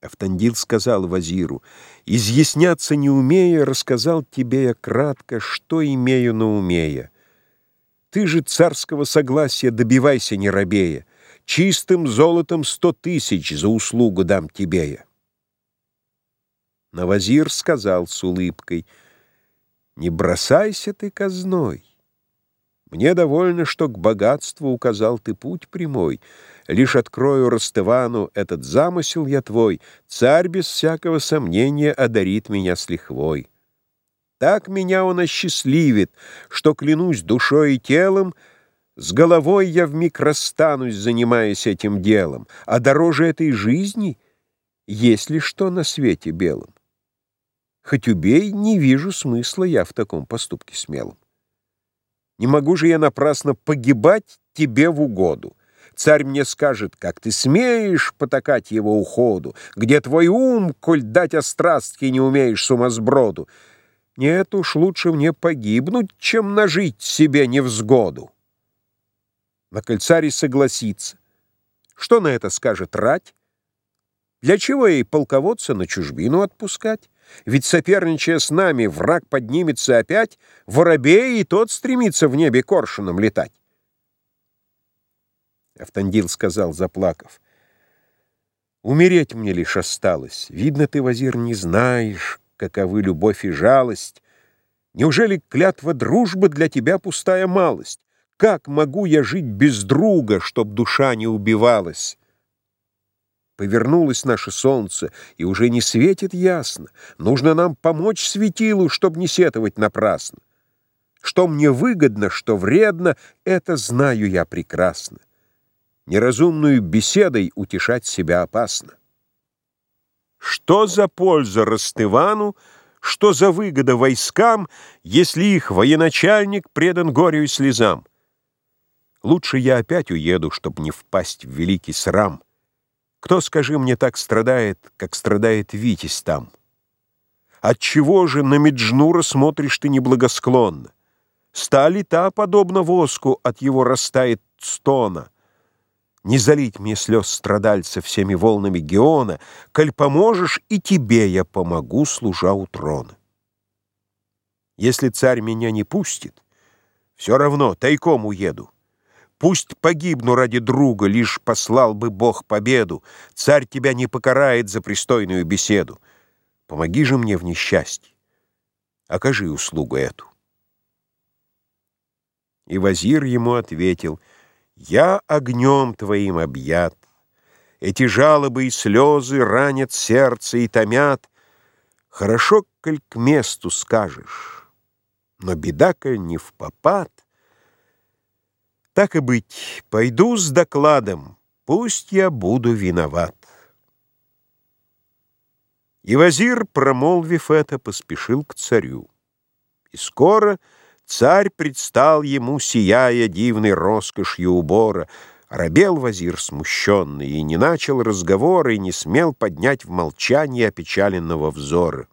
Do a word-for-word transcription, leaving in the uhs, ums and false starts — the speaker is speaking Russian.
Автандил сказал вазиру: «Изъясняться не умея, рассказал тебе я кратко, что имею на уме я. Ты же царского согласия добивайся, не робея. Чистым золотом сто тысяч за услугу дам тебе я». Но вазир сказал с улыбкой: «Не бросайся ты казной. Мне довольно, что к богатству указал ты путь прямой. Лишь открою Ростывану этот замысел я твой, царь без всякого сомнения одарит меня с лихвой. Так меня он осчастливит, что, клянусь душой и телом, с головой я вмиг расстанусь, занимаясь этим делом, а дороже этой жизни есть ли что на свете белом? Хоть убей, не вижу смысла я в таком поступке смелом. Не могу же я напрасно погибать тебе в угоду. Царь мне скажет: как ты смеешь потакать его уходу? Где твой ум, коль дать острастки не умеешь сумасброду? Нет уж, лучше мне погибнуть, чем нажить себе невзгоду. На коль царь и согласится, что на это скажет рать? Для чего ей полководца на чужбину отпускать? Ведь, соперничая с нами, враг поднимется опять, воробей и тот стремится в небе коршуном летать. Автандил сказал, заплакав: «Умереть мне лишь осталось. Видно, ты, вазир, не знаешь, каковы любовь и жалость. Неужели клятва дружбы для тебя пустая малость? Как могу я жить без друга, чтоб душа не убивалась? Повернулось наше солнце, и уже не светит ясно. Нужно нам помочь светилу, чтоб не сетовать напрасно. Что мне выгодно, что вредно, это знаю я прекрасно. Неразумную беседой утешать себя опасно. Что за польза Ростывану, что за выгода войскам, если их военачальник предан горю и слезам? Лучше я опять уеду, чтоб не впасть в великий срам. Кто, скажи мне, так страдает, как страдает Витязь там? Отчего же на Меджнура смотришь ты неблагосклонно? Стали та, подобно воску, от его растает стона. Не залить мне слез страдальца всеми волнами Геона, коль поможешь, и тебе я помогу, служа у трона. Если царь меня не пустит, все равно тайком уеду. Пусть погибну ради друга, лишь послал бы Бог победу. Царь тебя не покарает за пристойную беседу. Помоги же мне в несчастье, окажи услугу эту». И вазир ему ответил: «Я огнем твоим объят. Эти жалобы и слезы ранят сердце и томят. Хорошо, коль к месту скажешь, но беда, коль не впопад. Так и быть, пойду с докладом, пусть я буду виноват». И вазир, промолвив это, поспешил к царю. И скоро царь предстал ему, сияя дивной роскошью убора. Робел вазир смущенный, и не начал разговора, и не смел поднять в молчании опечаленного взора.